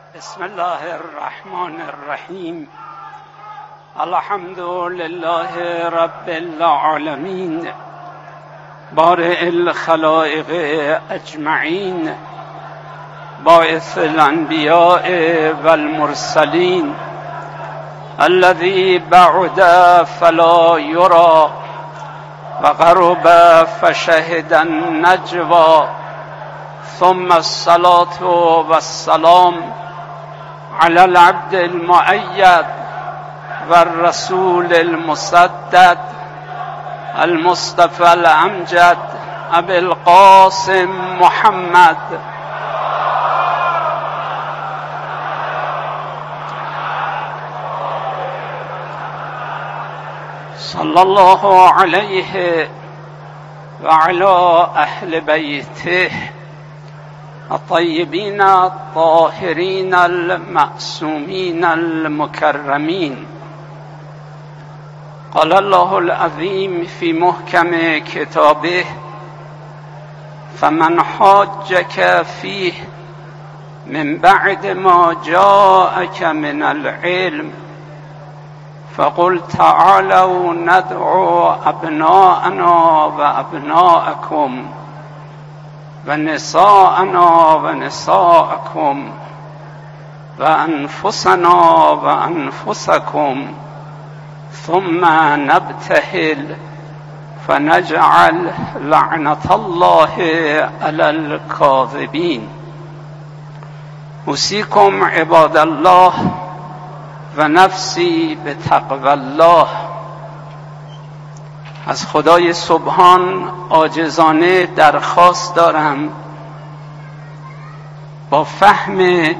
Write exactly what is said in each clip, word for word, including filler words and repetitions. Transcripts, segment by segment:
بسم الله الرحمن الرحیم. الحمد لله رب العالمین بارئ الخلائق اجمعین باعث الانبیاء والمرسلین الذی بعد فلا یرى و قرب فشهد النجوى ثم الصلاة والسلام على العبد المؤيد والرسول المسدد المصطفى الأمجد أبي القاسم محمد صلى الله عليه وعلى أهل بيته الطيبين الطاهرين المعصومين المكرمين. قال الله العظيم في محكم كتابه: فمن حاجك فيه من بعد ما جاءك من العلم فقل تعالوا ندعو أبناءنا وأبناءكم ونساءنا ونساءكم وأنفسنا وأنفسكم ثم نبتهل فنجعل لعنة الله على الكاذبين. أوصيكم عباد الله ونفسي بتقوى الله. از خدای سبحان عاجزانه درخواست دارم با فهم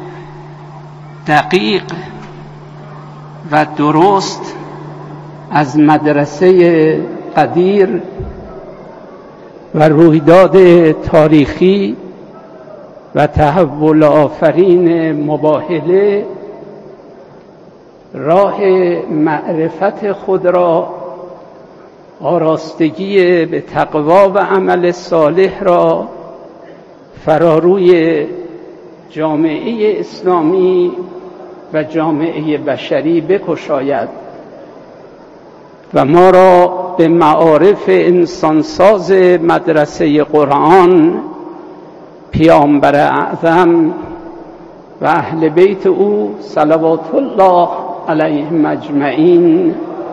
دقیق و درست از مدرسه قدیر و رویداد تاریخی و تحول آفرین مباهله راه معرفت خود را، آراستگی به تقوا و عمل صالح را فراروی جامعه اسلامی و جامعه بشری بگشاید و ما را به معارف انسانساز مدرسه قرآن، پیامبر اعظم و اهل بیت او صلوات الله علیهم اجمعین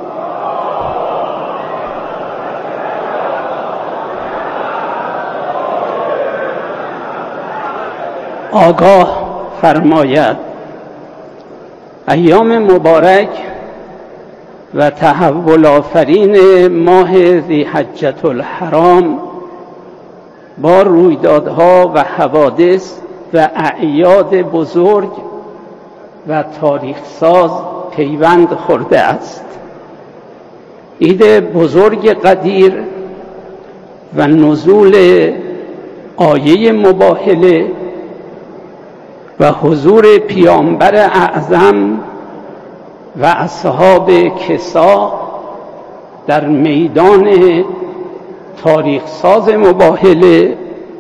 آگاه فرماید. ایام مبارک و تحول آفرین ماه ذی‌حجة الحرام با رویدادها و حوادث و اعیاد بزرگ و تاریخ ساز پیوند خورده است. عید بزرگ قدیر و نزول آیه مباهله و حضور پیامبر اعظم و اصحاب کسا در میدان تاریخ ساز مباهله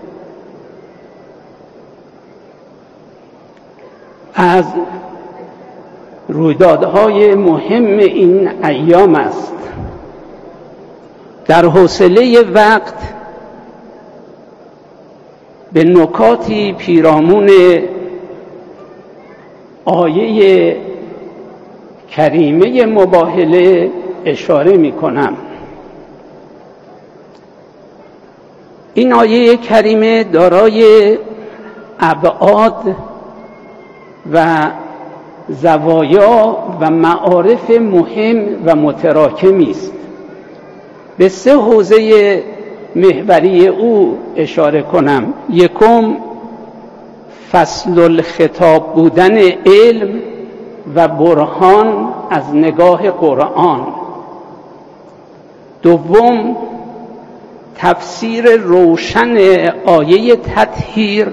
از رویدادهای مهم این ایام است. در حوصله وقت به نکاتی پیرامون آیه کریمه مباهله اشاره می کنم. این آیه کریمه دارای ابعاد و زوایا و معارف مهم و متراکمی است. به سه حوزه محوری او اشاره کنم. یکم فصل الخطاب بودن علم و برهان از نگاه قرآن. دوم تفسیر روشن آیه تطهیر،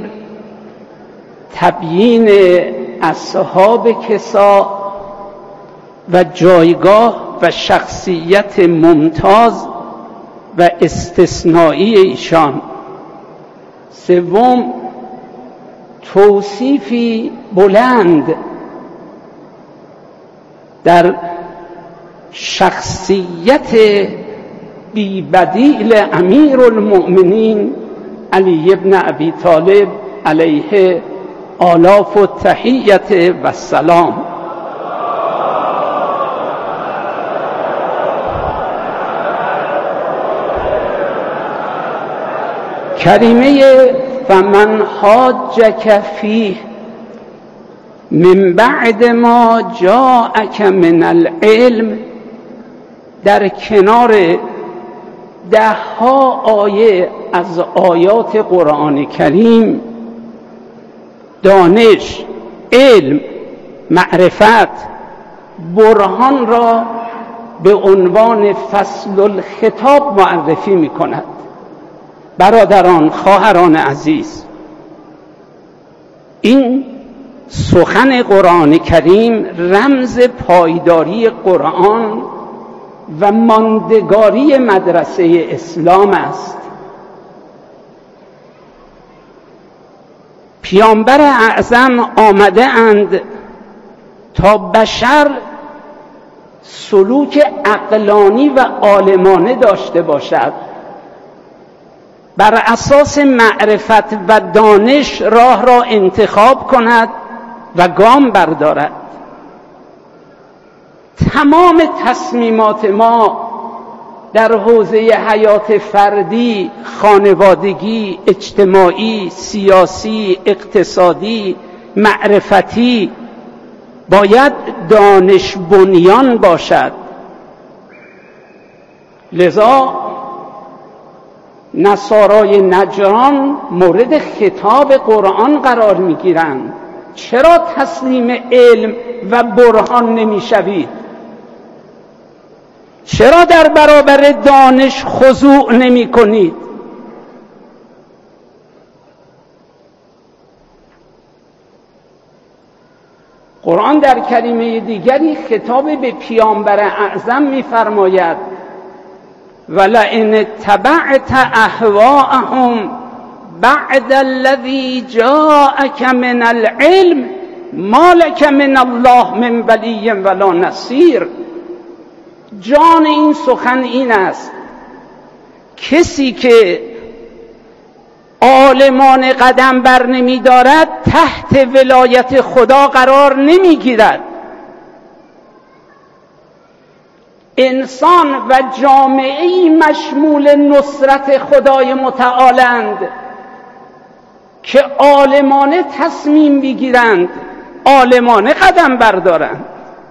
تبیین اصحاب کسا و جایگاه و شخصیت ممتاز و استثنایی ایشان. سوم توصیفی بلند در شخصیت بی‌بدیل امیرالمؤمنین علی ابن ابی طالب علیه آلاف و تحیت و سلام. کریمه فمن حاجک فیه من بعد ما جاءک من العلم در کنار ده ها آیه از آیات قرآن کریم دانش، علم، معرفت، برهان را به عنوان فصل الخطاب معرفی می کند. برادران، خواهران عزیز، این سخن قرآن کریم رمز پایداری قرآن و ماندگاری مدرسه اسلام است. پیامبر اعظم آمده اند تا بشر سلوک عقلانی و عالمانه داشته باشد، بر اساس معرفت و دانش راه را انتخاب کند و گام بردارد. تمام تصمیمات ما در حوزه حیات فردی، خانوادگی، اجتماعی، سیاسی، اقتصادی، معرفتی باید دانش بنیان باشد. لذا نصارای نجران مورد خطاب قرآن قرار میگیرند. چرا تسلیم علم و برهان نمیشوید؟ چرا در برابر دانش خضوع نمی کنید؟ قرآن در کلمه دیگری خطاب به پیامبر اعظم می‌فرماید ولئن اتبعت اهواءهم بعد الذی جاءک من العلم ما لک من الله من ولی ولا نصیر. جان این سخن این است: کسی که عالمان قدم بر نمی دارد تحت ولایت خدا قرار نمی گیرد. انسان و جامعه‌ای مشمول نصرت خدای متعالند که عالمانه تصمیم بگیرند، عالمانه قدم بردارند.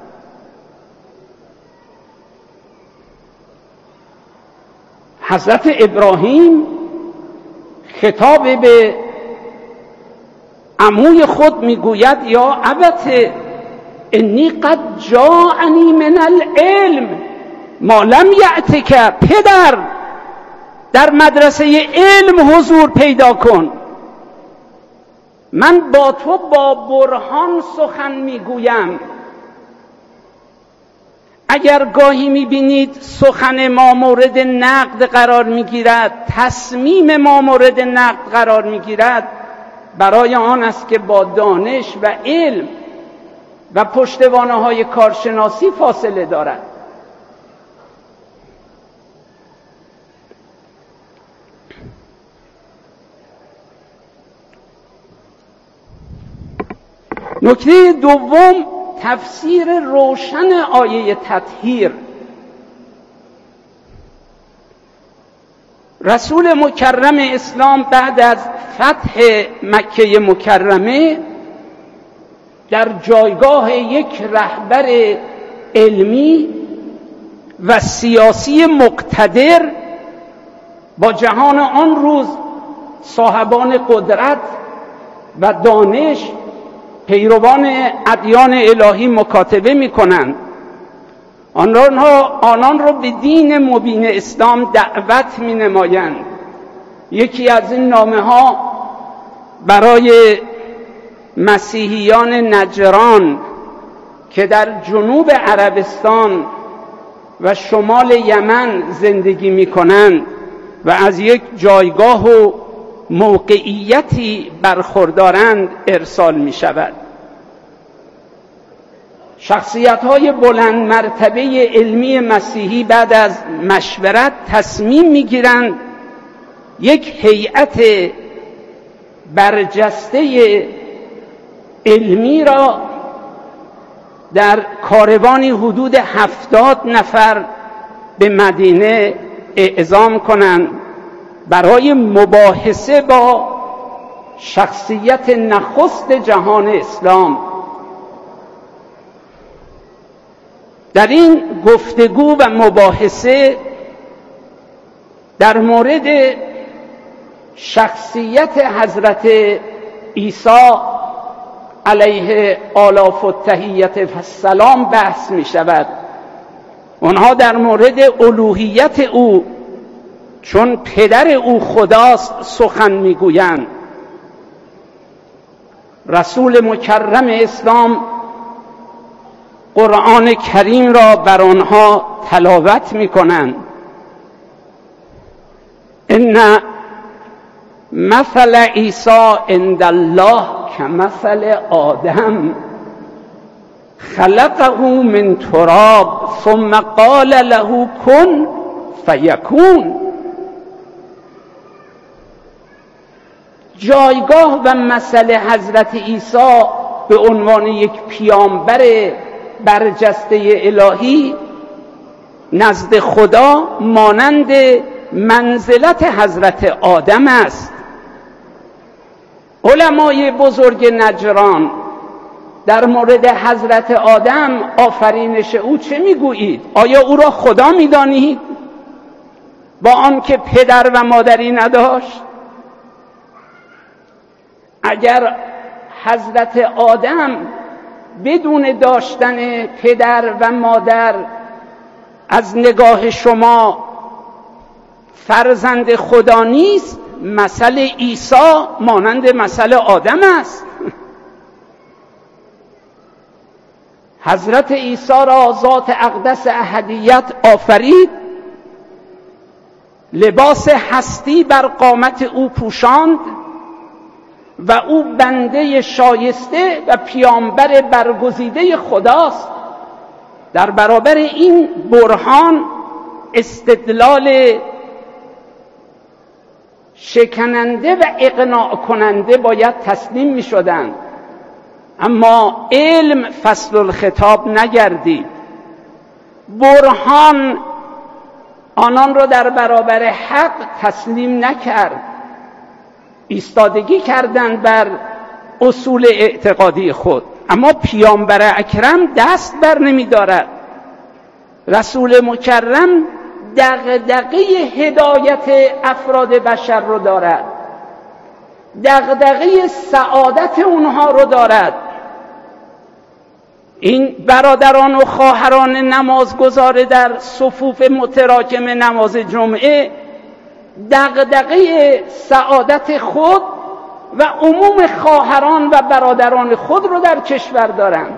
حضرت ابراهیم خطاب به عموی خود میگوید یا ابت انی قد جاءنی من العلم ما لم یأتک. پدر، در مدرسه علم حضور پیدا کن. من با تو با برهان سخن میگویم. اگر گاهی میبینید سخن ما مورد نقد قرار میگیرد، تصمیم ما مورد نقد قرار میگیرد، برای آن است که با دانش و علم و پشتوانه های کارشناسی فاصله دارد. نکته دوم، تفسیر روشن آیه تطهیر. رسول مکرم اسلام بعد از فتح مکه مکرمه در جایگاه یک رهبر علمی و سیاسی مقتدر با جهان آن روز صاحبان قدرت و دانش، پیروان ادیان الهی مکاتبه می‌کنند. آنها آنان را به دین مبین اسلام دعوت می‌نمایند. یکی از این نامه‌ها برای مسیحیان نجران که در جنوب عربستان و شمال یمن زندگی می‌کنند و از یک جایگاه و موقعیتی برخوردارند ارسال می شود. شخصیت‌های بلند مرتبه علمی مسیحی بعد از مشورت تصمیم می‌گیرند یک هیئت برجسته علمی را در کاروانی حدود هفتاد نفر به مدینه اعزام کنند برای مباحثه با شخصیت نخست جهان اسلام. در این گفتگو و مباحثه در مورد شخصیت حضرت عیسی علیه آلاف التحیت و السلام بحث می شود. آنها در مورد الوهیت او چون پدر او خداست سخن می گویند. رسول مکرم اسلام قرآن کریم را بر آنها تلاوت می کنند. ان مثل عیسی عند الله کمثل آدم خلقه من تراب ثم قال له کن فیکون. جایگاه و مثل حضرت عیسی به عنوان یک پیامبر برجسته الهی نزد خدا مانند منزلت حضرت آدم است. علمای بزرگ نجران در مورد حضرت آدم آفرینش او چه میگویید؟ آیا او را خدا میدانید با آنکه پدر و مادری نداشت؟ اگر حضرت آدم بدون داشتن پدر و مادر از نگاه شما فرزند خدا نیست، مثل عیسی مانند مثل آدم است. حضرت عیسی را ذات اقدس احدیت آفرید، لباس هستی بر قامت او پوشاند و او بنده شایسته و پیامبر برگزیده خداست. در برابر این برهان استدلال شکننده و اقناع کننده باید تسلیم می شدند، اما علم فصل الخطاب نگردید. برهان آنان را در برابر حق تسلیم نکرد، ایستادگی کردند بر اصول اعتقادی خود. اما پیامبر اکرم دست بر نمی دارد. رسول مکرم دغدغه هدایت افراد بشر رو دارد، دغدغه سعادت اونها رو دارد. این برادران و خواهران نمازگزار در صفوف متراکم نماز جمعه دغدغه سعادت خود و عموم خواهران و برادران خود رو در کشور دارند.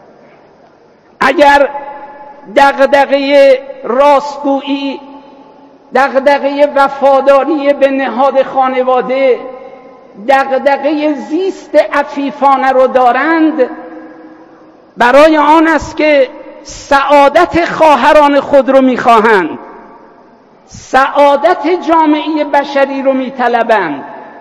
اگر دغدغه راستگویی، دغدغه وفاداری به نهاد خانواده، دغدغه زیست عفیفانه رو دارند، برای آن است که سعادت خواهران خود رو می‌خواهند، سعادت جامعه بشری رو می‌طلبند.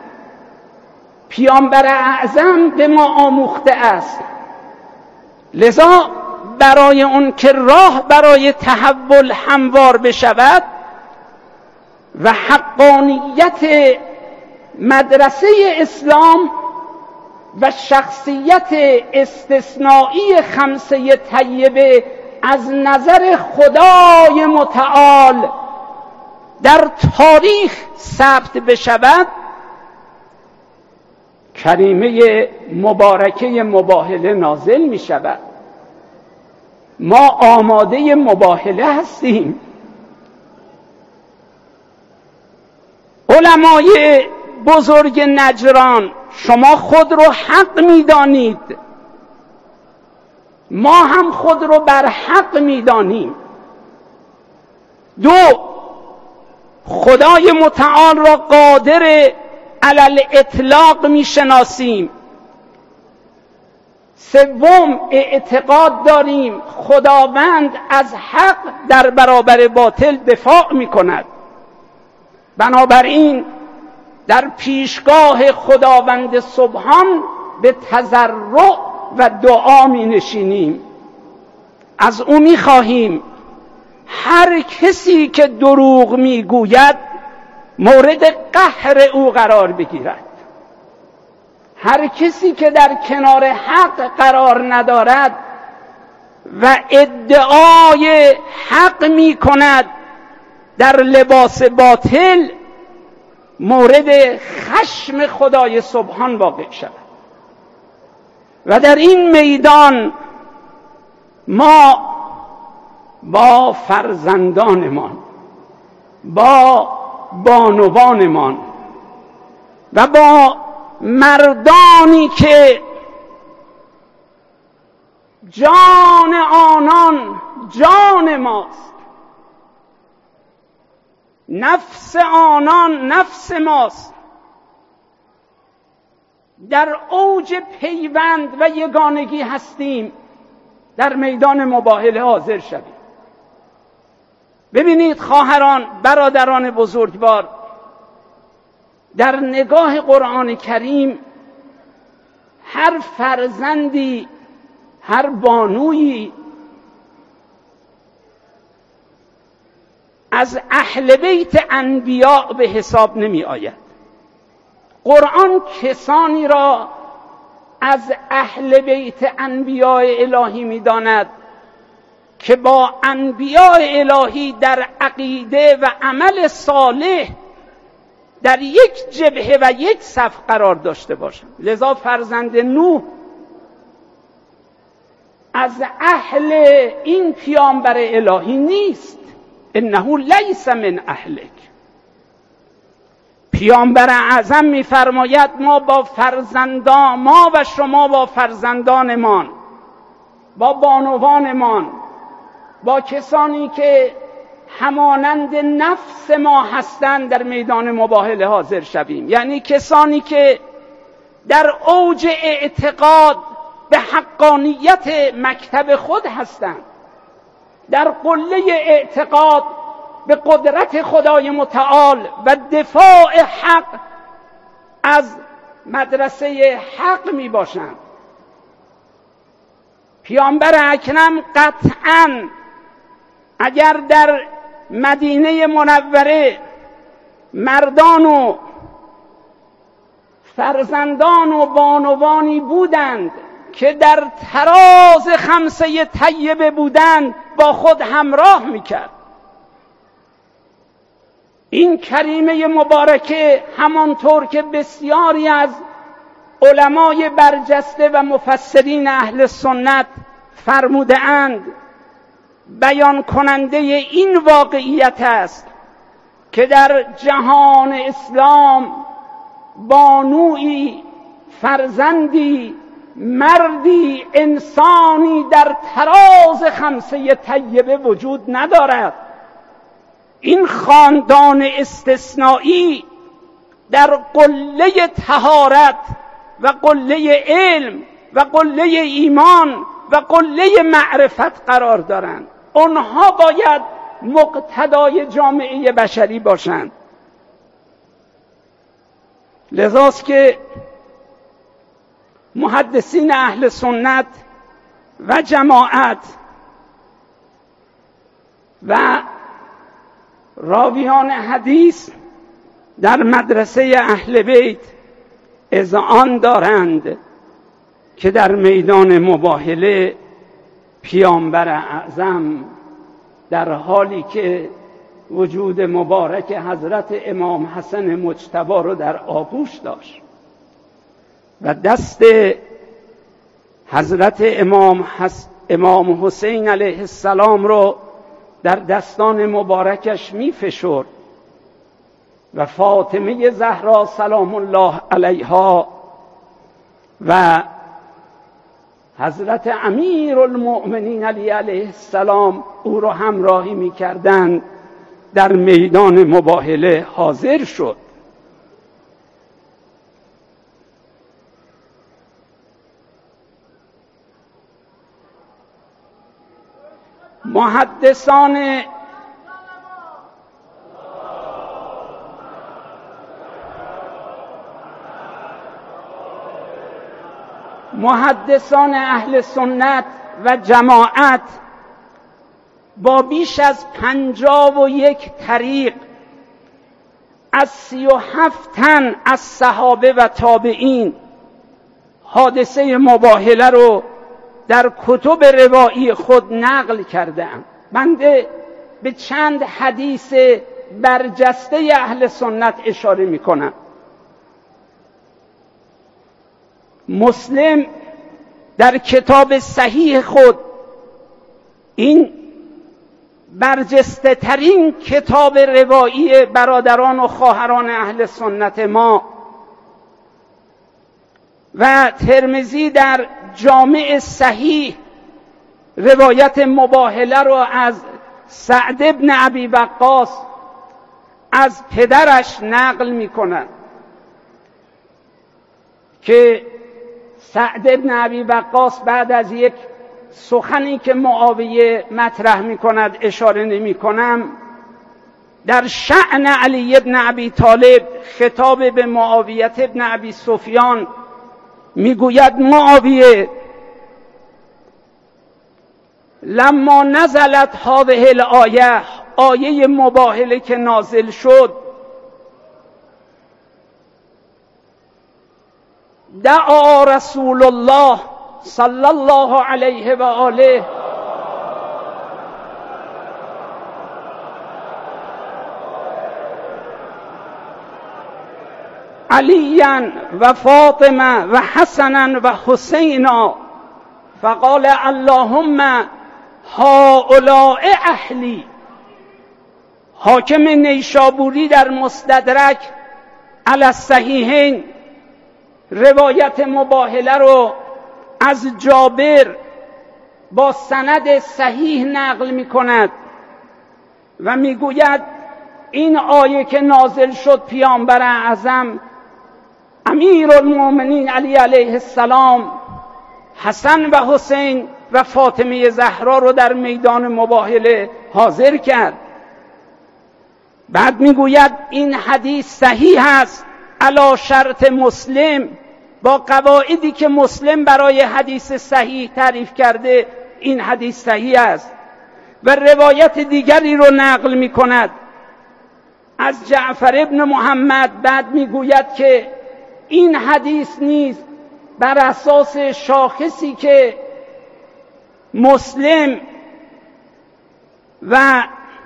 پیامبر اعظم به ما آموخته است، لذا برای اون که راه برای تحول هموار بشود و حقانیت مدرسه اسلام و شخصیت استثنایی خمسه طیبه از نظر خدای متعال در تاریخ ثبت بشود، کریمه مبارکه مباهله نازل می شود. ما آماده مباهله هستیم. علمای بزرگ نجران، شما خود رو حق می دانید، ما هم خود رو بر حق می دانیم. دو، خدای متعال را قادر علل اطلاق میشناسیم. سوم، اعتقاد داریم خداوند از حق در برابر باطل دفاع میکند. بنابراین در پیشگاه خداوند سبحان به تضرع و دعا می نشینیم. از او می خواهیم هر کسی که دروغ می گوید مورد قهر او قرار بگیرد. هر کسی که در کنار حق قرار ندارد و ادعای حق می کند در لباس باطل مورد خشم خدای سبحان واقع شود. و در این میدان ما با فرزندانمان، با بانوانمان و با مردانی که جان آنان جان ماست، نفس آنان نفس ماست، در اوج پیوند و یگانگی هستیم، در میدان مباهله حاضر شویم. ببینید خواهران، برادران بزرگوار، در نگاه قرآن کریم هر فرزندی، هر بانویی از اهل بیت انبیاء به حساب نمی آید. قرآن کسانی را از اهل بیت انبیاء الهی می داند که با انبیاء الهی در عقیده و عمل صالح در یک جبهه و یک صف قرار داشته باشند. لذا فرزند نوح از اهل این پیامبر الهی نیست. انه لیس من اهلک. پیامبر اعظم می‌فرماید ما با فرزندان، ما و شما با فرزندانمان، با بانوانمان، با کسانی که همانند نفس ما هستند در میدان مباهله حاضر شویم. یعنی کسانی که در اوج اعتقاد به حقانیت مکتب خود هستند، در قله اعتقاد به قدرت خدای متعال و دفاع حق از مدرسه حق می باشند. پیامبر اکرم قطعاً اگر در مدینه منوره مردان و فرزندان و بانوانی بودند که در تراز خمسه طیبه بودند، با خود همراه میکرد. این کریمه مبارکه همانطور که بسیاری از علمای برجسته و مفسرین اهل سنت فرموده اند، بیان کننده این واقعیت است که در جهان اسلام بانویی، فرزندی، مردی، انسانی در تراز خمسه طیبه وجود ندارد. این خاندان استثنایی در قله طهارت و قله علم و قله ایمان و قله معرفت قرار دارند. آنها باید مقتدای جامعه بشری باشند. لذاست که محدثین اهل سنت و جماعت و راویان حدیث در مدرسه اهل بیت اذعان دارند که در میدان مباهله پیامبر اعظم در حالی که وجود مبارک حضرت امام حسن مجتبی رو در آغوش داشت و دست حضرت امام, حس... امام حسین علیه السلام رو در دستان مبارکش می فشرد و فاطمه زهرا سلام الله علیها و حضرت امیر المؤمنین علی علیه السلام او را همراهی می کردند، در میدان مباهله حاضر شد محدثان محدثان اهل سنت و جماعت با بیش از پنجاه و یک طریق از سی و هفت تن از صحابه و تابعین حادثه مباهله رو در کتب روایی خود نقل کرده‌ام. بنده به چند حدیث برجسته اهل سنت اشاره می‌کنم. مسلم در کتاب صحیح خود، این برجسته ترین کتاب روایی برادران و خواهران اهل سنت ما، و ترمذی در جامع صحیح روایت مباهله رو از سعد ابن ابی وقاص از پدرش نقل می‌کنند که سعد ابن ابی وقاص بعد از یک سخنی که معاویه مطرح می‌کند اشاره نمی‌کنم، در شأن علی ابن ابی طالب خطاب به معاویه ابن ابی سفیان میگوید: معاویه، لما نزلت هذه الآیه، آیه مباهله که نازل شد، دعا رسول الله صلی الله علیه و آله علیاً و فاطمه و حسنا و حسینا فقال اللهم هؤلاء اهلی. حاکم نیشابوری در مستدرک علی الصحیحین روایت مباهله رو از جابر با سند صحیح نقل می کند و می گوید این آیه که نازل شد پیامبر اعظم امیرالمؤمنین علی علیه السلام حسن و حسین و فاطمه زهرا رو در میدان مباهله حاضر کرد. بعد می گوید این حدیث صحیح است علی شرط مسلم، با قواعدی که مسلم برای حدیث صحیح تعریف کرده این حدیث صحیح است. و روایت دیگری رو نقل می کند از جعفر ابن محمد، بعد می گوید که این حدیث نیز بر اساس شاخصی که مسلم و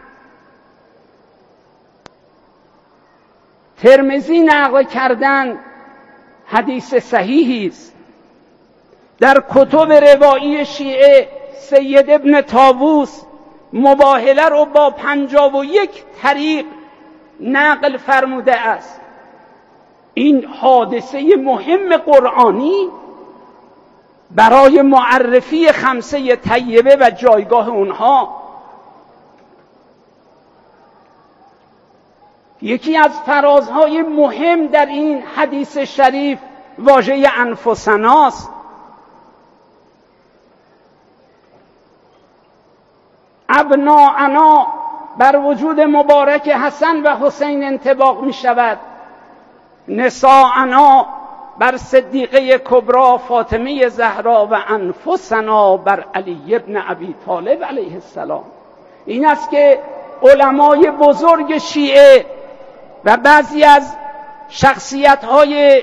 ترمذی نقل کردن حدیث صحیحی است. در کتب روایی شیعه سید ابن طاووس مباهله رو با پنجاه و یک طریق نقل فرموده است. این حادثه مهم قرآنی برای معرفی خمسه طیبه و جایگاه اونها. یکی از فرازهای مهم در این حدیث شریف واژه انفسناست. ابناءنا بر وجود مبارک حسن و حسین انطباق می شود، نساءنا بر صدیقه کبرا فاطمه زهرا و انفسنا بر علی ابن ابی طالب علیه السلام. این است که علمای بزرگ شیعه و بعضی از شخصیت‌های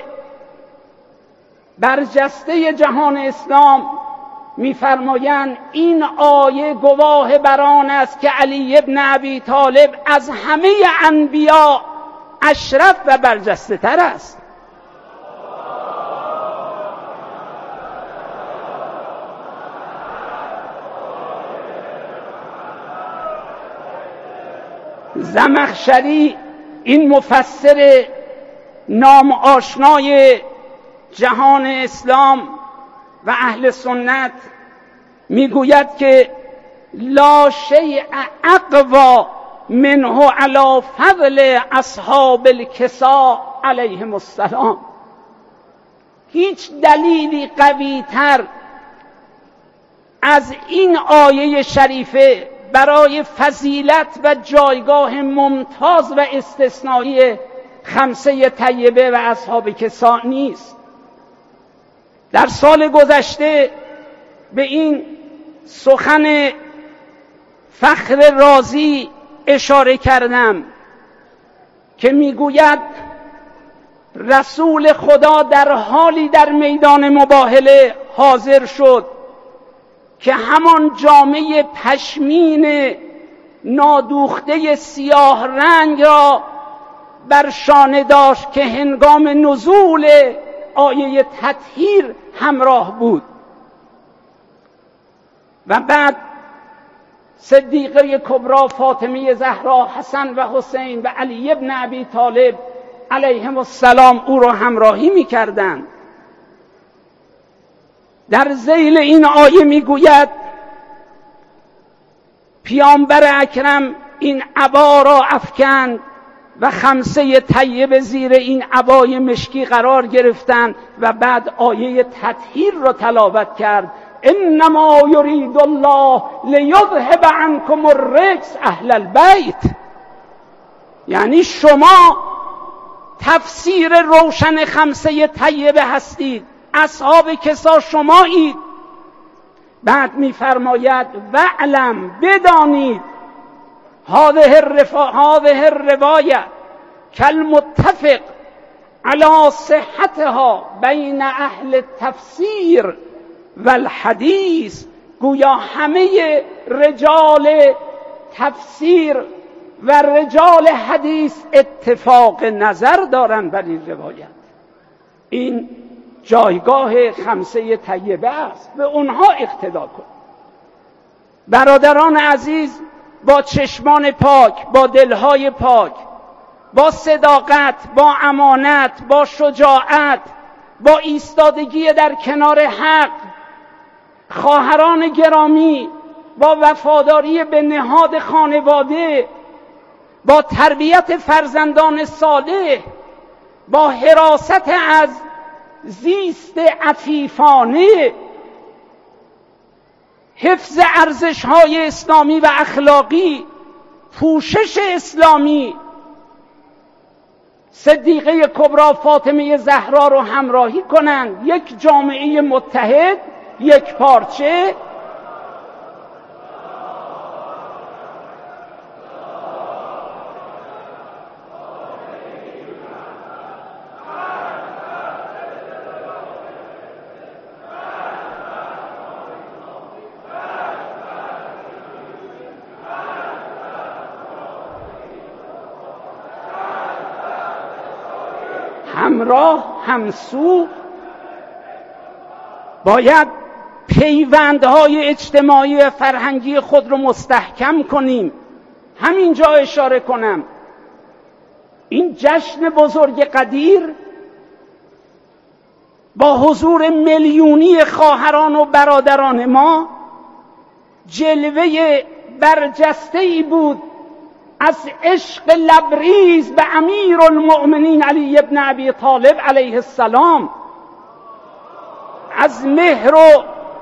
برجسته جهان اسلام می‌فرمایند این آیه گواه بر آن است که علی ابن ابی طالب از همه انبیا اشرف و برجسته تر است. زمخشری، این مفسر نام آشنای جهان اسلام و اهل سنت، میگوید که لا شیء اقوی منه علی فضل اصحاب الکساء علیهم السلام. هیچ دلیلی قوی تر از این آیه شریفه برای فضیلت و جایگاه ممتاز و استثنایی خمسه طیبه و اصحاب کسا نیست. در سال گذشته به این سخن فخر رازی اشاره کردم که میگوید رسول خدا در حالی در میدان مباهله حاضر شد که همان جامه پشمین نادوخته سیاه رنگ را بر شانه داشت که هنگام نزول آیه تطهیر همراه بود. و بعد صدیقه کبری فاطمه زهرا، حسن و حسین و علی ابن ابی طالب علیهم السلام او را همراهی می‌کردند. در ذیل این آیه میگوید پیامبر اکرم این عبا را افکند و خمسه طیب زیر این عبای مشکی قرار گرفتند و بعد آیه تطهیر را تلاوت کرد. انما یرید الله لیذهب عنکم الرجس اهل البیت. یعنی شما تفسیر روشن خمسه طیبه هستید، اصحاب کسا شمایید. بعد میفرماید وعلم، بدانید هذه الرفا هذه الروایه کالمتفق علی صحتها بین اهل التفسیر و الحدیث. گویا همه رجال تفسیر و رجال حدیث اتفاق نظر دارند بر این روایت. این جایگاه خمسه طیبه است، به اونها اقتدا کن. برادران عزیز، با چشمان پاک، با دلهای پاک، با صداقت، با امانت، با شجاعت، با ایستادگی در کنار حق، خواهران گرامی، با وفاداری به نهاد خانواده، با تربیت فرزندان صالح، با حراست از زیست عفیفانه، حفظ ارزش‌های اسلامی و اخلاقی، پوشش اسلامی، صدیقه کبری فاطمه زهرا رو همراهی کنند. یک جامعه متحد، یک پارچه، همراه، همسو. باید پیوندهای اجتماعی و فرهنگی خود رو مستحکم کنیم. همینجا اشاره کنم این جشن بزرگ قدیر با حضور میلیونی خواهران و برادران ما جلوه برجسته‌ای بود از عشق لبریز به امیر المؤمنین علی ابن ابی طالب علیه السلام، از مهر و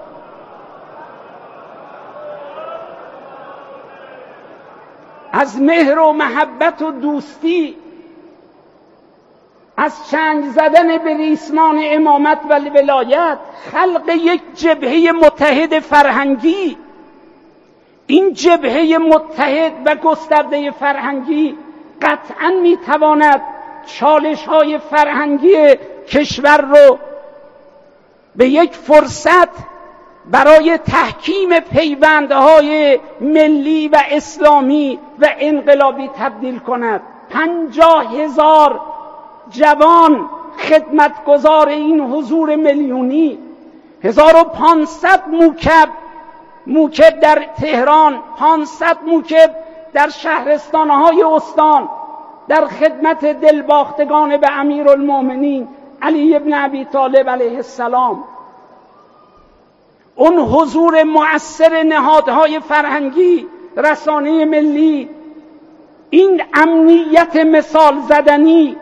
از مهر و محبت و دوستی، از چنگ زدن به ریسمان امامت و ولایت، خلق یک جبهه متحد فرهنگی. این جبهه متحد و گسترده فرهنگی قطعاً میتواند چالش‌های فرهنگی کشور رو به یک فرصت برای تحکیم پیوندهای ملی و اسلامی و انقلابی تبدیل کند. پنجاه هزار جوان خدمتگزار این حضور میلیونی، هزار و پانصد موکب موکب در تهران، پانصد موکب در شهرستانهای استان در خدمت دلباختگان به امیرالمومنین علی ابن ابی طالب علیه السلام. اون حضور مؤثر نهادهای فرهنگی، رسانه ملی، این امنیت مثال زدنی،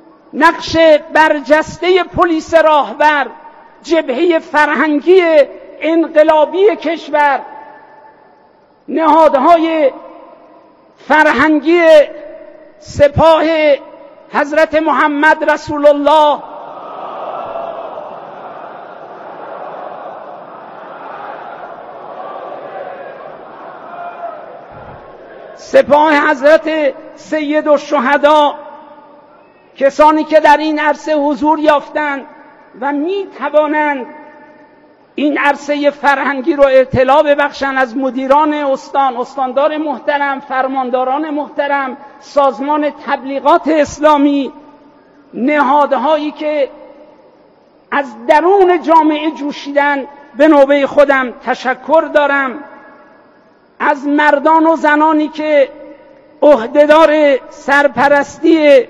نقش برجسته پلیس راهبر، جبهه فرهنگی انقلابی کشور، نهادهای فرهنگی سپاه حضرت محمد رسول الله، سپاه حضرت سید الشهدا، کسانی که در این عرصه حضور یافتند و می توانند این عرصه فرهنگی رو اطلاع ببخشند، از مدیران استان، استاندار محترم، فرمانداران محترم، سازمان تبلیغات اسلامی، نهادهایی که از درون جامعه جوشیدن، به نوبه خودم تشکر دارم. از مردان و زنانی که عهدهدار سرپرستی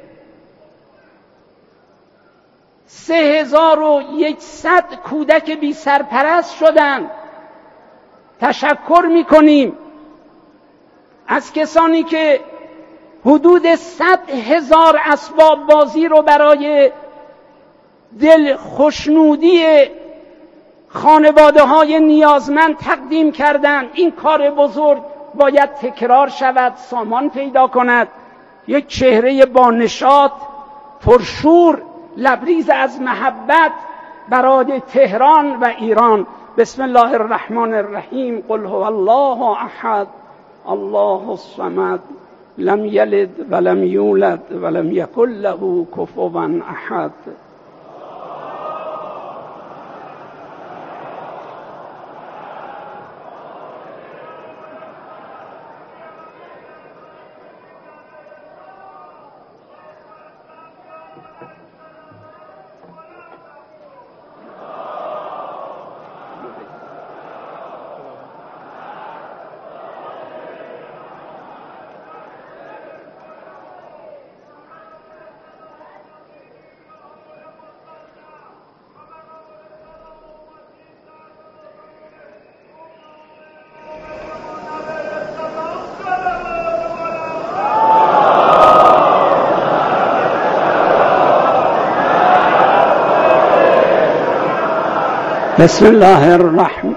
سه هزار و یکصد کودک بی سرپرست شدند تشکر میکنیم. از کسانی که حدود صد هزار اسباب بازی رو برای دل خوشنودی خانواده های نیازمند تقدیم کردند. این کار بزرگ باید تکرار شود، سامان پیدا کند. یک چهره با نشاط، پرشور، لبریز از محبت برای تهران و ایران. بسم الله الرحمن الرحیم. قل هو الله احد الله الصمد لم یلد ولم یولد ولم یکن له کفوا احد. بسم الله الرحمن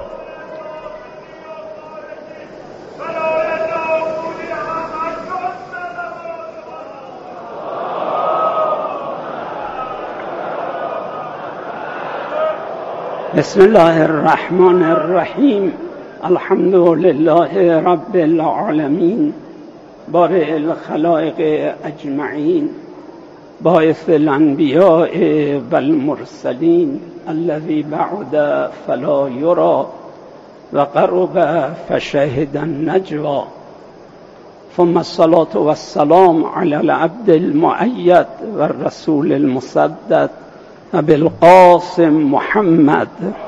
بسم الله الرحمن الرحیم. الحمد لله رب العالمین بارئ الخلائق اجمعین باعث الانبیاء والمرسلین الذی بعد فلا یرى و قرب فشهد النجوى ثم الصلاة والسلام علی العبد المؤید والرسول المسدد ابی القاسم محمد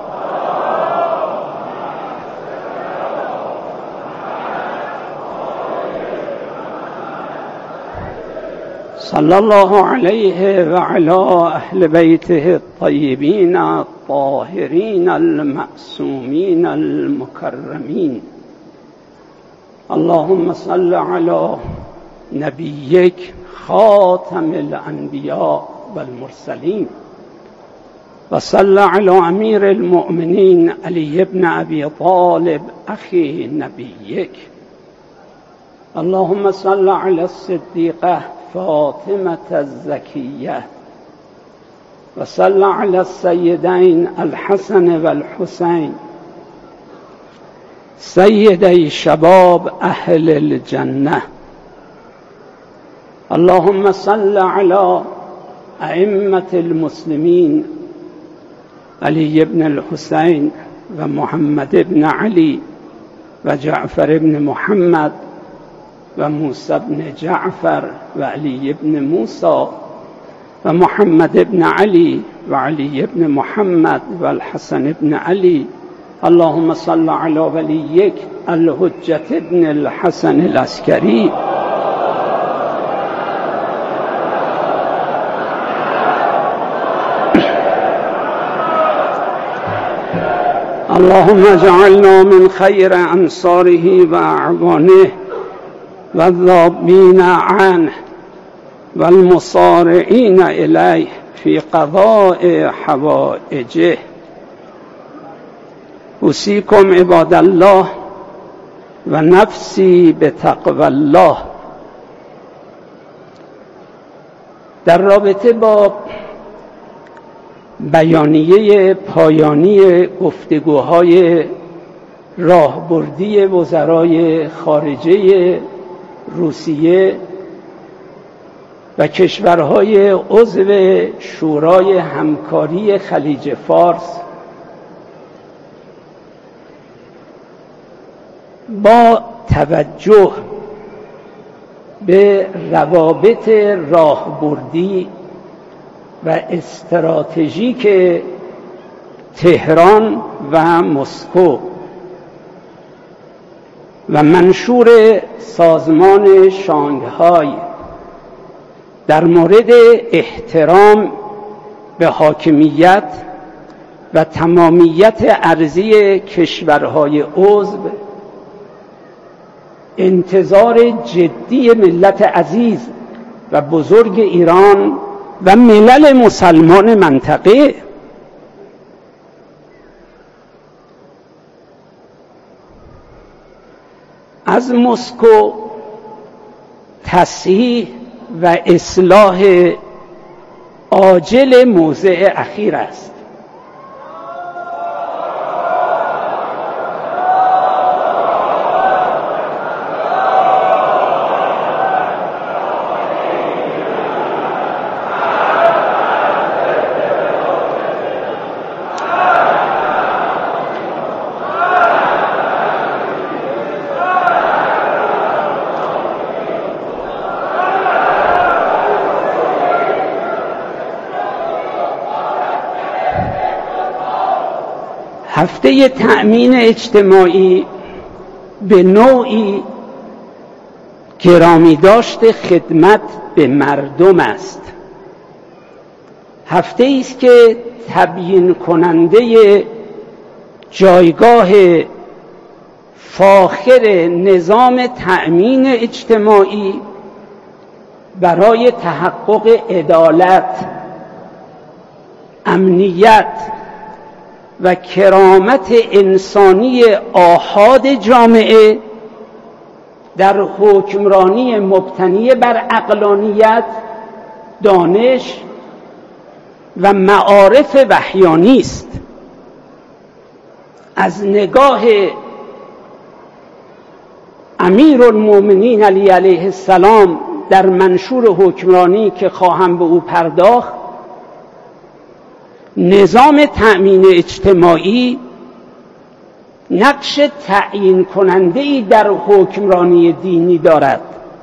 صلی الله علیه و علی اهل بیته الطیبین الطاهرین المعصومین المکرمین. اللهم صل علی نبیک خاتم الانبیاء والمرسلین و صل علی امیر المؤمنین علی بن ابی طالب اخی نبیک. اللهم صل علی الصدیقه فاطمة الزكية وصل على السيدين الحسن والحسين سيدي شباب أهل الجنة. اللهم صل على أئمة المسلمين علي بن الحسين ومحمد بن علي وجعفر بن محمد وموسى بن جعفر وعلي بن موسى ومحمد بن علي وعلي بن محمد والحسن بن علي. اللهم صل على وليك الحجة بن الحسن العسكري. اللهم اجعلنا من خير أنصاره وأعوانه والذابين عنه والمصارعين إليه في قضاء حوائجه. اوصیکم عباد الله و نفسی به تقوی الله. در رابطه با بیانیه پایانی گفتگوهای راهبردی وزرای خارجه روسیه و کشورهای عضو شورای همکاری خلیج فارس با توجه به روابط راهبردی و استراتژیک تهران و مسکو و منشور سازمان شانگهای در مورد احترام به حاکمیت و تمامیت ارضی کشورهای عضو، انتظار جدی ملت عزیز و بزرگ ایران و ملل مسلمان منطقه از مسکو تصحیح و اصلاح عاجل موضع اخیر است. هفته تأمین اجتماعی به نوعی گرامی داشت خدمت به مردم است. هفته است که تبیین کننده جایگاه فاخر نظام تأمین اجتماعی برای تحقق عدالت، امنیت و کرامت انسانی آحاد جامعه در حکمرانی مبتنی بر عقلانیت، دانش و معارف وحیانی است. از نگاه امیرالمومنین علی علیه السلام در منشور حکمرانی که خواهم به او پرداخت، نظام تأمین اجتماعی نقش تعیین کننده‌ای در حکمرانی دینی دارد.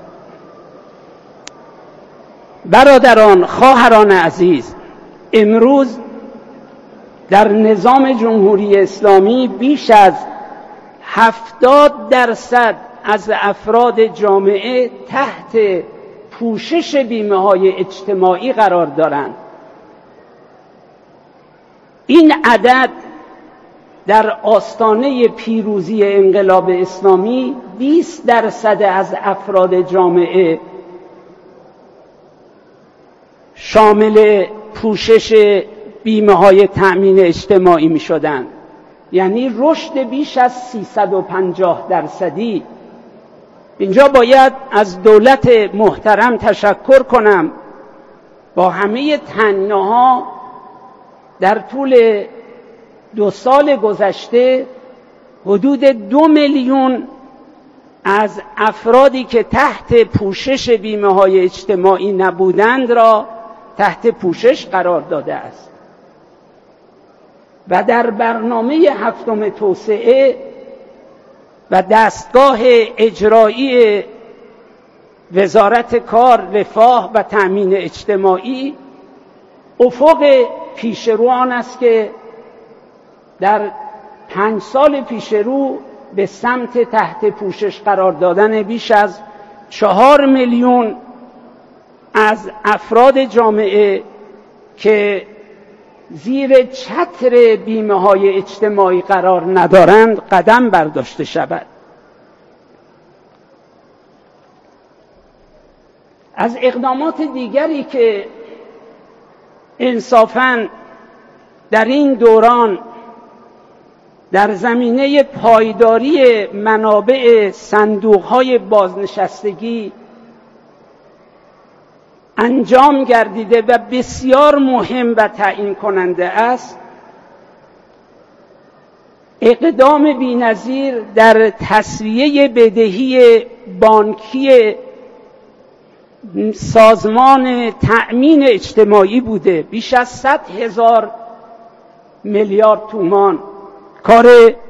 برادران، خواهران عزیز، امروز در نظام جمهوری اسلامی بیش از هفتاد درصد از افراد جامعه تحت پوشش بیمه‌های اجتماعی قرار دارند. این عدد در آستانه پیروزی انقلاب اسلامی بیست درصد از افراد جامعه شامل پوشش بیمه‌های تأمین اجتماعی می شدند. یعنی رشد بیش از سیصد و پنجاه درصدی. اینجا باید از دولت محترم تشکر کنم. با همه تنگناها در طول دو سال گذشته حدود دو میلیون از افرادی که تحت پوشش بیمه‌های اجتماعی نبودند را تحت پوشش قرار داده است و در برنامه هفتم توسعه و دستگاه اجرایی وزارت کار، رفاه و تأمین اجتماعی افق پیشرو آن است که در پنج سال پیشرو به سمت تحت پوشش قرار دادن بیش از چهار میلیون از افراد جامعه که زیر چتر بیمه‌های اجتماعی قرار ندارند قدم برداشته شود. از اقدامات دیگری که انصافاً در این دوران در زمینه پایداری منابع صندوق‌های بازنشستگی انجام گردیده و بسیار مهم و تعیین کننده است. اقدام بی‌نظیر در تسویه بدهی بانکی سازمان تأمین اجتماعی بوده، بیش از صد هزار میلیارد تومان. کار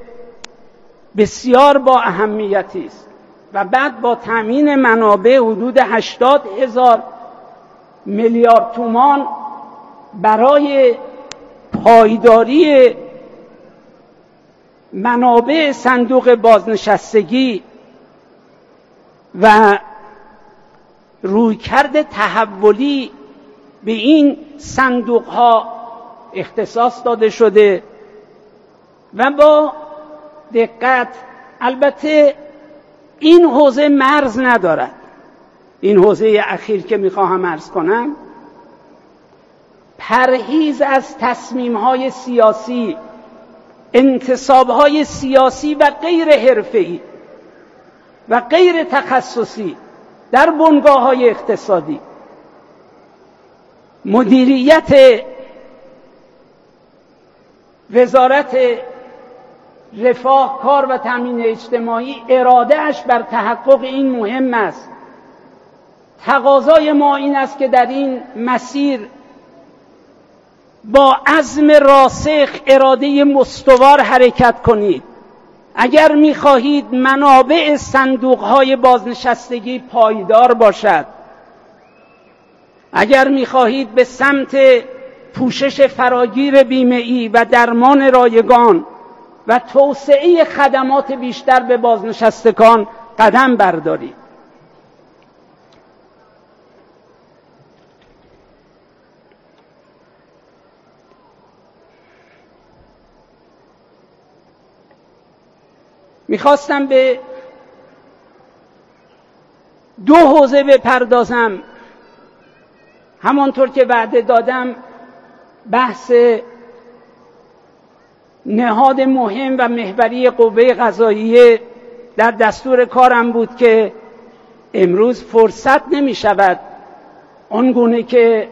بسیار با اهمیتی است. و بعد با تأمین منابع حدود هشتاد هزار میلیارد تومان برای پایداری منابع صندوق بازنشستگی و رویکرد تحولی به این صندوق ها اختصاص داده شده و با دقت. البته این حوزه مرز ندارد. این حوزه اخیر که میخواهم عرض کنم، پرهیز از تصمیم‌های سیاسی، انتصاب‌های سیاسی و غیر حرفه‌ای و غیر تخصصی در بنگاه‌های اقتصادی، مدیریت وزارت رفاه، کار و تامین اجتماعی اراده‌اش بر تحقق این مهم است. تقاضای ما این است که در این مسیر با عزم راسخ، اراده مستوار حرکت کنید. اگر می‌خواهید منابع صندوق‌های بازنشستگی پایدار باشد، اگر می‌خواهید به سمت پوشش فراگیر بیمه‌ای و درمان رایگان و توسعه خدمات بیشتر به بازنشستگان قدم بردارید، میخواستم به دو حوزه بپردازم. همانطور که وعده دادم، بحث نهاد مهم و محوری قوه قضاییه در دستور کارم بود که امروز فرصت نمی شود آنگونه که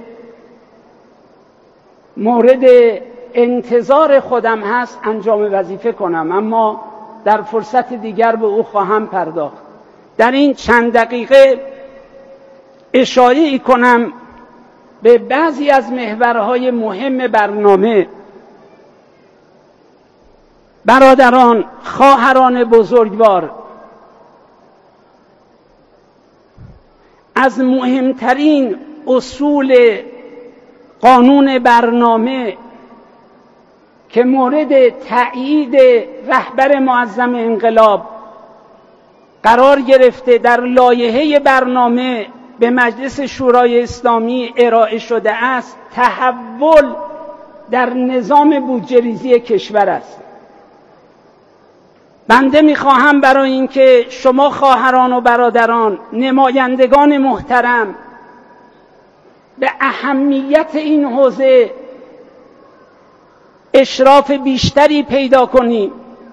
مورد انتظار خودم هست انجام وظیفه کنم، اما در فرصت دیگر به او خواهم پرداخت. در این چند دقیقه اشاره کنم به بعضی از محورهای مهم برنامه. برادران، خواهران بزرگوار، از مهمترین اصول قانون برنامه که مورد تأیید رهبر معظم انقلاب قرار گرفته در لایحه برنامه به مجلس شورای اسلامی ارائه شده است، تحول در نظام بودجه‌ریزی کشور است. بنده میخواهم برای اینکه شما خواهران و برادران، نمایندگان محترم، به اهمیت این حوزه اشراف بیشتری پیدا کنیم،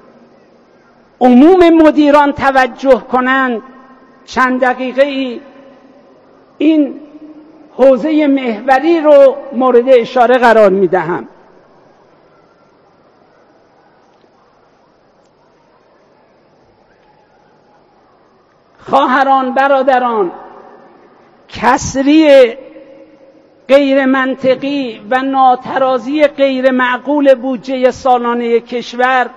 عموم مدیران توجه کنند، چند دقیقه ای این حوزه محوری رو مورد اشاره قرار میدهم. خواهران، برادران، کسری غیر منطقی و ناترازی غیر معقول بودجه سالانه کشور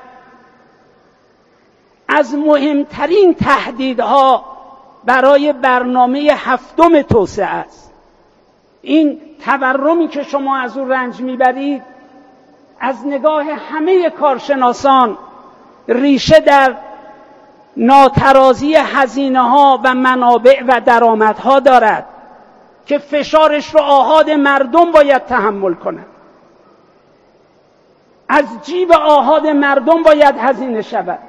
از مهمترین تهدیدها برای برنامه هفتم توسعه است. این تورمی که شما از او رنج میبرید، از نگاه همه کارشناسان ریشه در ناترازی هزینه‌ها و منابع و درآمدها دارد که فشارش رو آحاد مردم باید تحمل کنند. از جیب آحاد مردم باید هزینه شود.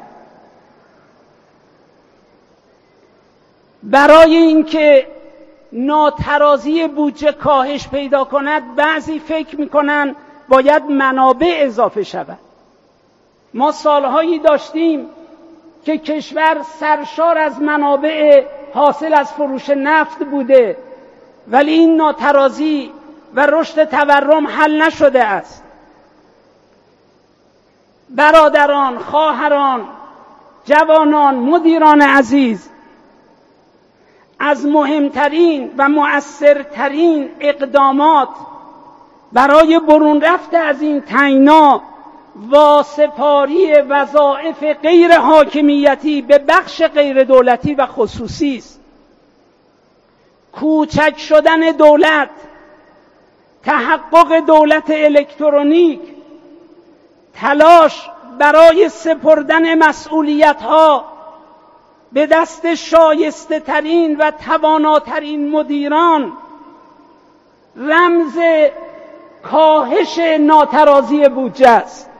برای اینکه ناترازی بودجه کاهش پیدا کند، بعضی فکر میکنن باید منابع اضافه شود. ما سالهایی داشتیم که کشور سرشار از منابع حاصل از فروش نفت بوده، ولی این ناترازی و رشد تورم حل نشده است. برادران، خواهران، جوانان، مدیران عزیز، از مهمترین و مؤثرترین اقدامات برای برون رفت از این تنگنا واسپاری وظایف غیر حاکمیتی به بخش غیر دولتی و خصوصی است. کوچک شدن دولت، تحقق دولت الکترونیک، تلاش برای سپردن مسئولیت‌ها به دست شایسته ترین و تواناترین مدیران رمز کاهش ناترازی بودجه است.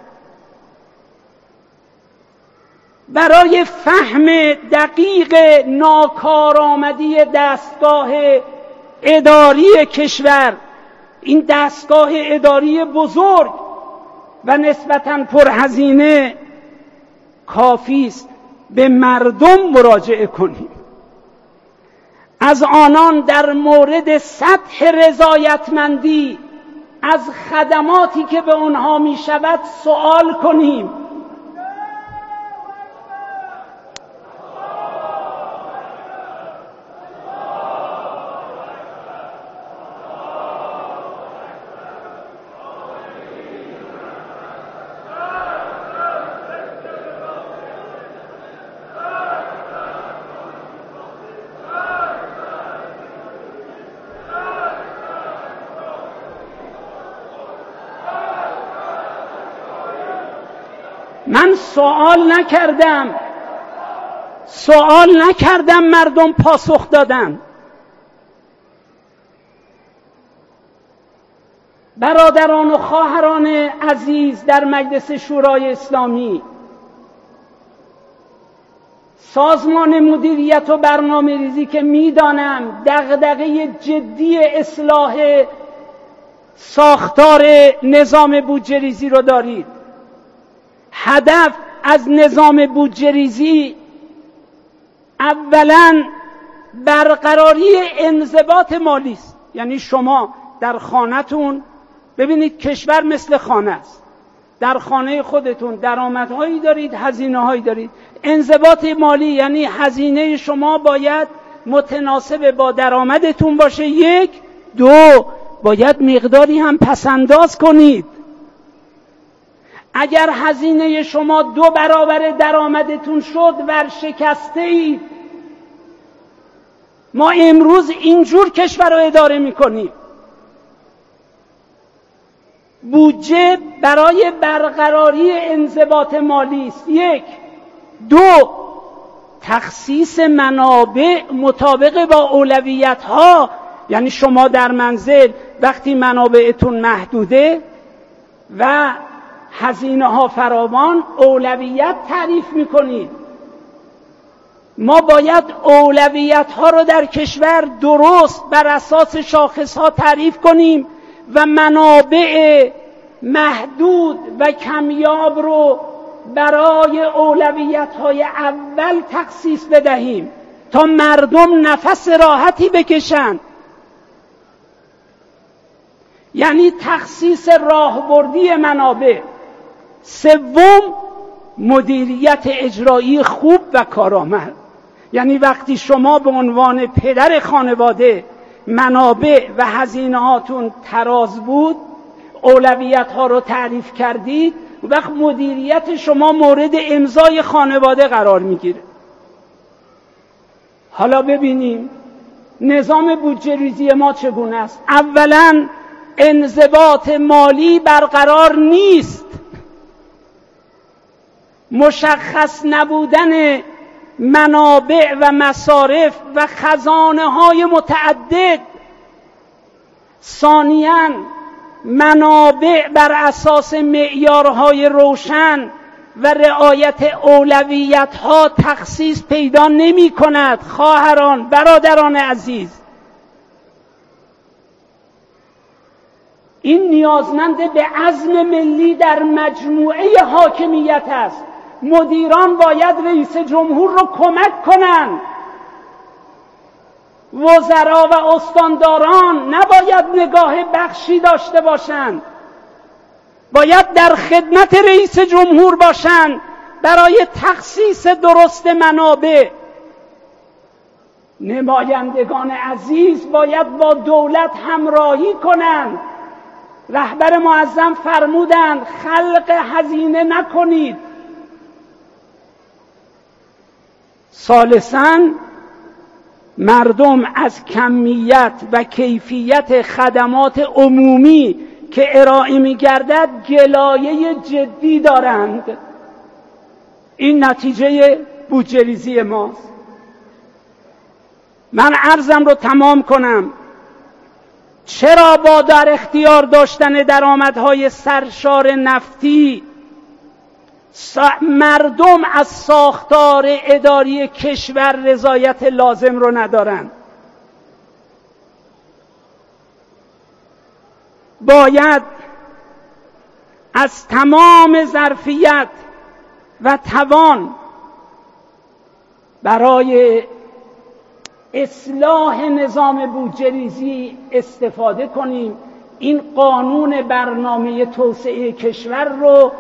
برای فهم دقیق ناکارآمدی دستگاه اداری کشور، این دستگاه اداری بزرگ و نسبتاً پرهزینه، کافی است به مردم مراجعه کنیم. از آنان در مورد سطح رضایتمندی از خدماتی که به آنها می شود سوال کنیم. من سوال نکردم سوال نکردم مردم پاسخ دادن. برادران و خواهران عزیز در مجلس شورای اسلامی، سازمان مدیریت و برنامه ریزی که میدانم دغدغه جدی اصلاح ساختار نظام بودجه ریزی رو دارید، هدف از نظام بودجه ریزی اولا برقراری انضباط مالی است. یعنی شما در خانه‌تون ببینید کشور مثل خانه است، در خانه خودتون درآمدهایی دارید، هزینه‌هایی دارید. انضباط مالی یعنی هزینه شما باید متناسب با درآمدتون باشه. یک، دو، باید مقداری هم پس‌انداز کنید. اگر هزینه شما دو برابر درآمدتون شد ورشکسته اید. ما امروز اینجور کشور رو اداره میکنیم. بودجه برای برقراری انضباط مالی است. یک. دو، تخصیص منابع مطابق با اولویت ها. یعنی شما در منزل وقتی منابعتون محدوده و هزینه ها فراوان، اولویت تعریف میکنید. ما باید اولویت ها رو در کشور درست بر اساس شاخص ها تعریف کنیم و منابع محدود و کمیاب رو برای اولویت های اول تخصیص بدهیم تا مردم نفس راحتی بکشن. یعنی تخصیص راهبردی منابع. سوم، مدیریت اجرایی خوب و کارآمد. یعنی وقتی شما به عنوان پدر خانواده منابع و هزینه هاتون تراز بود، اولویت ها رو تعریف کردید، وقت مدیریت شما مورد امضای خانواده قرار میگیره. حالا ببینیم نظام بودجه ریزی ما چگونه است. اولا انضباط مالی برقرار نیست. مشخص نبودن منابع و مصارف و خزانه های متعدد. ثانیاً منابع بر اساس معیارهای روشن و رعایت اولویت ها تخصیص پیدا نمی کند. خواهران، برادران عزیز، این نیازمند به عزم ملی در مجموعه حاکمیت است. مدیران باید رئیس جمهور رو کمک کنند، وزرا و استانداران نباید نگاه بخشی داشته باشند، باید در خدمت رئیس جمهور باشند برای تخصیص درست منابع. نمایندگان عزیز باید با دولت همراهی کنند. رهبر معظم فرمودند خلق هزینه نکنید. ثالثاً مردم از کمیت و کیفیت خدمات عمومی که ارائه می‌گردد گلایه جدی دارند. این نتیجه بودجه‌ریزی ماست. من عرضم رو تمام کنم. چرا با در اختیار داشتن درآمدهای سرشار نفتی مردم از ساختار اداری کشور رضایت لازم رو ندارند؟ باید از تمام ظرفیت و توان برای اصلاح نظام بودجه‌ریزی استفاده کنیم. این قانون برنامه توسعه کشور رو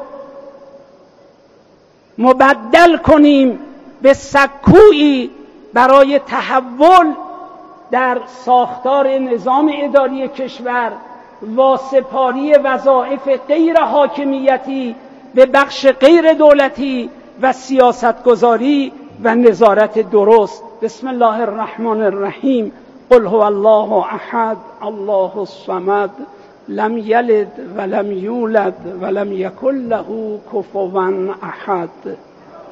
مبدل کنیم به سکویی برای تحول در ساختار نظام اداری کشور، واسپاری وظایف غیر حاکمیتی به بخش غیر دولتی و سیاستگذاری و نظارت درست. بسم الله الرحمن الرحیم. قل هو الله احد الله الصمد لم یلد ولم یولد ولم یکن له کفوا احد.